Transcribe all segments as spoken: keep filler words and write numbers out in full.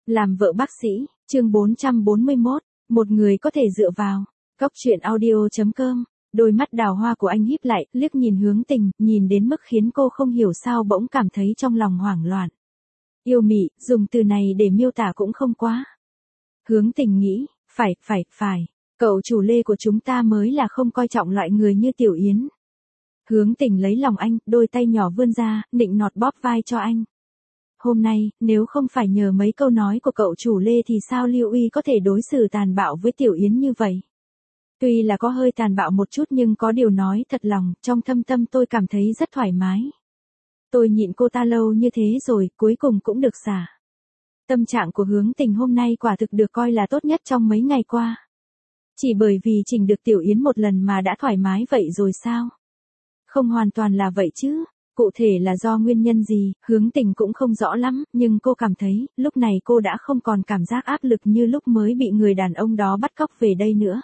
Làm vợ bác sĩ, chương bốn trăm bốn mươi mốt, một người có thể dựa vào. Cóc truyện audio chấm com. Đôi mắt đào hoa của anh híp lại, liếc nhìn Hướng Tình, nhìn đến mức khiến cô không hiểu sao bỗng cảm thấy trong lòng hoảng loạn. Yêu mị, dùng từ này để miêu tả cũng không quá. Hướng Tình nghĩ, phải, phải, phải, cậu chủ Lê của chúng ta mới là không coi trọng loại người như Tiểu Yến. Hướng Tình lấy lòng anh, đôi tay nhỏ vươn ra, nịnh nọt bóp vai cho anh. Hôm nay, nếu không phải nhờ mấy câu nói của cậu chủ Lê thì sao Lưu Uy có thể đối xử tàn bạo với Tiểu Yến như vậy? Tuy là có hơi tàn bạo một chút nhưng có điều nói thật lòng, trong thâm tâm tôi cảm thấy rất thoải mái. Tôi nhịn cô ta lâu như thế rồi, cuối cùng cũng được xả. Tâm trạng của Hướng Tình hôm nay quả thực được coi là tốt nhất trong mấy ngày qua. Chỉ bởi vì chỉnh được Tiểu Yến một lần mà đã thoải mái vậy rồi sao? Không hoàn toàn là vậy chứ. Cụ thể là do nguyên nhân gì, Hướng Tình cũng không rõ lắm, nhưng cô cảm thấy, lúc này cô đã không còn cảm giác áp lực như lúc mới bị người đàn ông đó bắt cóc về đây nữa.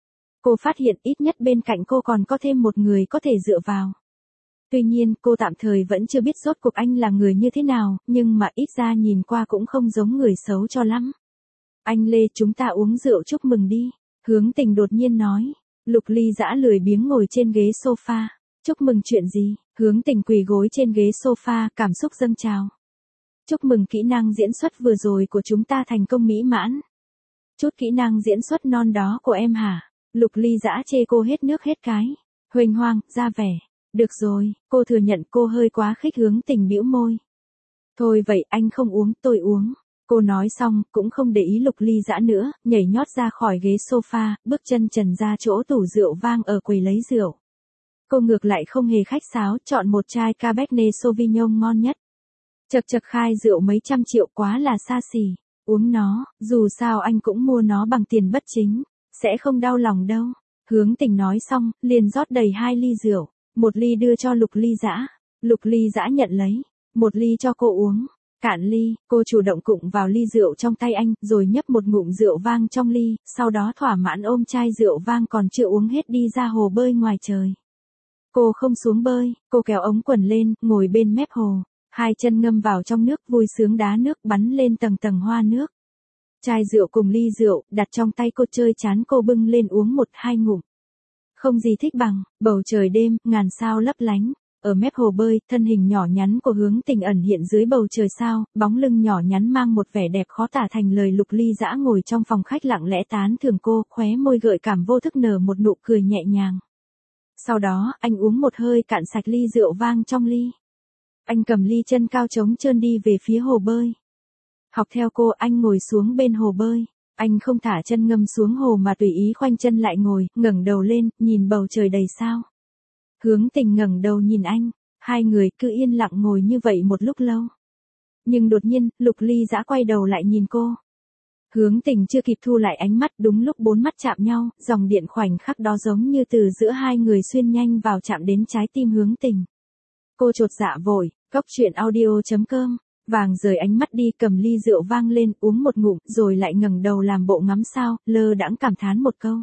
Cô phát hiện ít nhất bên cạnh cô còn có thêm một người có thể dựa vào. Tuy nhiên, cô tạm thời vẫn chưa biết rốt cuộc anh là người như thế nào, nhưng mà ít ra nhìn qua cũng không giống người xấu cho lắm. Anh Lê, chúng ta uống rượu chúc mừng đi. Hướng Tình đột nhiên nói. Lục Ly dã lười biếng ngồi trên ghế sofa. Chúc mừng chuyện gì? Hướng Tình quỳ gối trên ghế sofa, cảm xúc dâng trào. Chúc mừng kỹ năng diễn xuất vừa rồi của chúng ta thành công mỹ mãn. Chút kỹ năng diễn xuất non đó của em hả? Lục Ly dã chê cô hết nước hết cái. Huênh hoang, ra vẻ. Được rồi, cô thừa nhận cô hơi quá khích. Hướng Tình bĩu môi. Thôi vậy anh không uống, tôi uống. Cô nói xong, cũng không để ý Lục Ly dã nữa, nhảy nhót ra khỏi ghế sofa, bước chân trần ra chỗ tủ rượu vang ở quầy lấy rượu. Cô ngược lại không hề khách sáo, chọn một chai Cabernet Sauvignon ngon nhất. Chật chật khai rượu mấy trăm triệu quá là xa xỉ. Uống nó, dù sao anh cũng mua nó bằng tiền bất chính, sẽ không đau lòng đâu. Hướng Tình nói xong, liền rót đầy hai ly rượu, một ly đưa cho Lục Ly dã. Lục Ly dã nhận lấy, một ly cho cô uống. Cạn ly, cô chủ động cụng vào ly rượu trong tay anh, rồi nhấp một ngụm rượu vang trong ly, sau đó thỏa mãn ôm chai rượu vang còn chưa uống hết đi ra hồ bơi ngoài trời. Cô không xuống bơi, cô kéo ống quần lên, ngồi bên mép hồ, hai chân ngâm vào trong nước vui sướng đá nước bắn lên tầng tầng hoa nước. Chai rượu cùng ly rượu, đặt trong tay cô chơi chán cô bưng lên uống một hai ngụm. Không gì thích bằng, bầu trời đêm, ngàn sao lấp lánh. Ở mép hồ bơi, thân hình nhỏ nhắn của Hướng Tình ẩn hiện dưới bầu trời sao, bóng lưng nhỏ nhắn mang một vẻ đẹp khó tả thành lời. Lục Ly dã ngồi trong phòng khách lặng lẽ tán thưởng cô, khóe môi gợi cảm vô thức nở một nụ cười nhẹ nhàng. Sau đó, anh uống một hơi cạn sạch ly rượu vang trong ly. Anh cầm ly chân cao trống trơn đi về phía hồ bơi. Học theo cô, anh ngồi xuống bên hồ bơi. Anh không thả chân ngâm xuống hồ mà tùy ý khoanh chân lại ngồi, ngẩng đầu lên, nhìn bầu trời đầy sao. Hướng Tình ngẩng đầu nhìn anh, hai người cứ yên lặng ngồi như vậy một lúc lâu. Nhưng đột nhiên, Lục Ly dã quay đầu lại nhìn cô. Hướng Tình chưa kịp thu lại ánh mắt, đúng lúc bốn mắt chạm nhau, dòng điện khoảnh khắc đó giống như từ giữa hai người xuyên nhanh vào chạm đến trái tim Hướng Tình. Cô chột dạ vội, cóc truyện audio chấm com, vàng rời ánh mắt đi cầm ly rượu vang lên uống một ngụm rồi lại ngẩng đầu làm bộ ngắm sao, lơ đãng cảm thán một câu.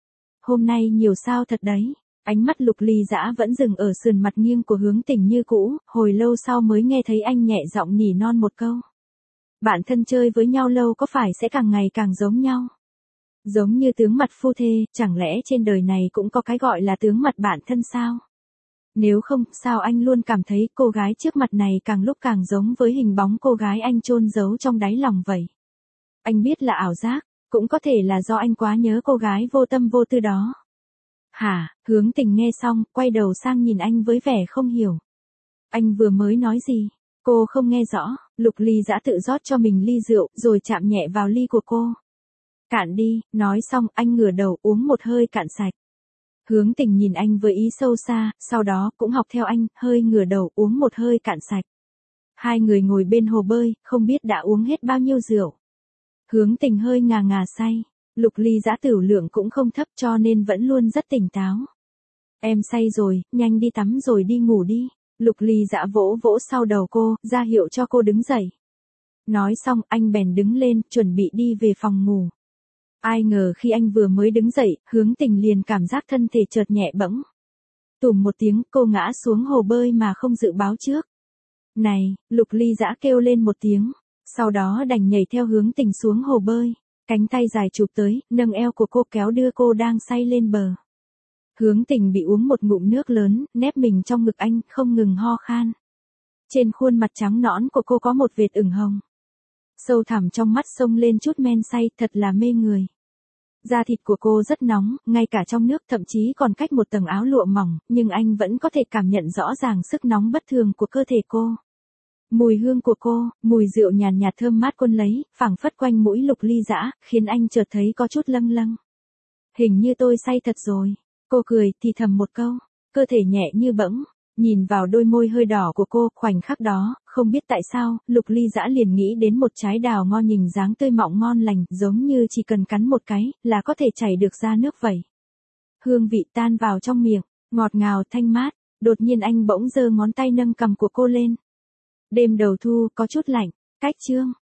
Hôm nay nhiều sao thật đấy. Ánh mắt Lục Ly dã vẫn dừng ở sườn mặt nghiêng của Hướng Tình như cũ, hồi lâu sau mới nghe thấy anh nhẹ giọng nỉ non một câu. Bạn thân chơi với nhau lâu có phải sẽ càng ngày càng giống nhau? Giống như tướng mặt phu thê, chẳng lẽ trên đời này cũng có cái gọi là tướng mặt bạn thân sao? Nếu không, sao anh luôn cảm thấy cô gái trước mặt này càng lúc càng giống với hình bóng cô gái anh chôn giấu trong đáy lòng vậy? Anh biết là ảo giác, cũng có thể là do anh quá nhớ cô gái vô tâm vô tư đó. Hả? Hướng Tình nghe xong, quay đầu sang nhìn anh với vẻ không hiểu. Anh vừa mới nói gì? Cô không nghe rõ. Lục Ly dã tự rót cho mình ly rượu, rồi chạm nhẹ vào ly của cô. Cạn đi, nói xong, anh ngửa đầu uống một hơi cạn sạch. Hướng Tình nhìn anh với ý sâu xa, sau đó cũng học theo anh, hơi ngửa đầu uống một hơi cạn sạch. Hai người ngồi bên hồ bơi, không biết đã uống hết bao nhiêu rượu. Hướng Tình hơi ngà ngà say. Lục Ly dã tửu lượng cũng không thấp cho nên vẫn luôn rất tỉnh táo. Em say rồi, nhanh đi tắm rồi đi ngủ đi. Lục Ly dã vỗ vỗ sau đầu cô, ra hiệu cho cô đứng dậy. Nói xong, anh bèn đứng lên, chuẩn bị đi về phòng ngủ. Ai ngờ khi anh vừa mới đứng dậy, Hướng Tình liền cảm giác thân thể chợt nhẹ bẫng. Tùm một tiếng, cô ngã xuống hồ bơi mà không dự báo trước. Này, Lục Ly dã kêu lên một tiếng. Sau đó đành nhảy theo Hướng Tình xuống hồ bơi, cánh tay dài chụp tới, nâng eo của cô kéo đưa cô đang say lên bờ. Hướng Tình bị uống một ngụm nước lớn, nép mình trong ngực anh, không ngừng ho khan. Trên khuôn mặt trắng nõn của cô có một vệt ửng hồng. Sâu thẳm trong mắt xông lên chút men say, thật là mê người. Da thịt của cô rất nóng, ngay cả trong nước thậm chí còn cách một tầng áo lụa mỏng, nhưng anh vẫn có thể cảm nhận rõ ràng sức nóng bất thường của cơ thể cô. Mùi hương của cô, mùi rượu nhàn nhạt thơm mát quân lấy, phảng phất quanh mũi Lục Ly Dã, khiến anh chợt thấy có chút lâng lâng. Hình như tôi say thật rồi. Cô cười, thì thầm một câu, cơ thể nhẹ như bỗng. Nhìn vào đôi môi hơi đỏ của cô, khoảnh khắc đó, không biết tại sao, Lục Ly Dã liền nghĩ đến một trái đào ngon nhìn dáng tươi mọng ngon lành, giống như chỉ cần cắn một cái, là có thể chảy được ra nước vậy. Hương vị tan vào trong miệng, ngọt ngào thanh mát, đột nhiên anh bỗng giơ ngón tay nâng cằm của cô lên. Đêm đầu thu, có chút lạnh, cách chương.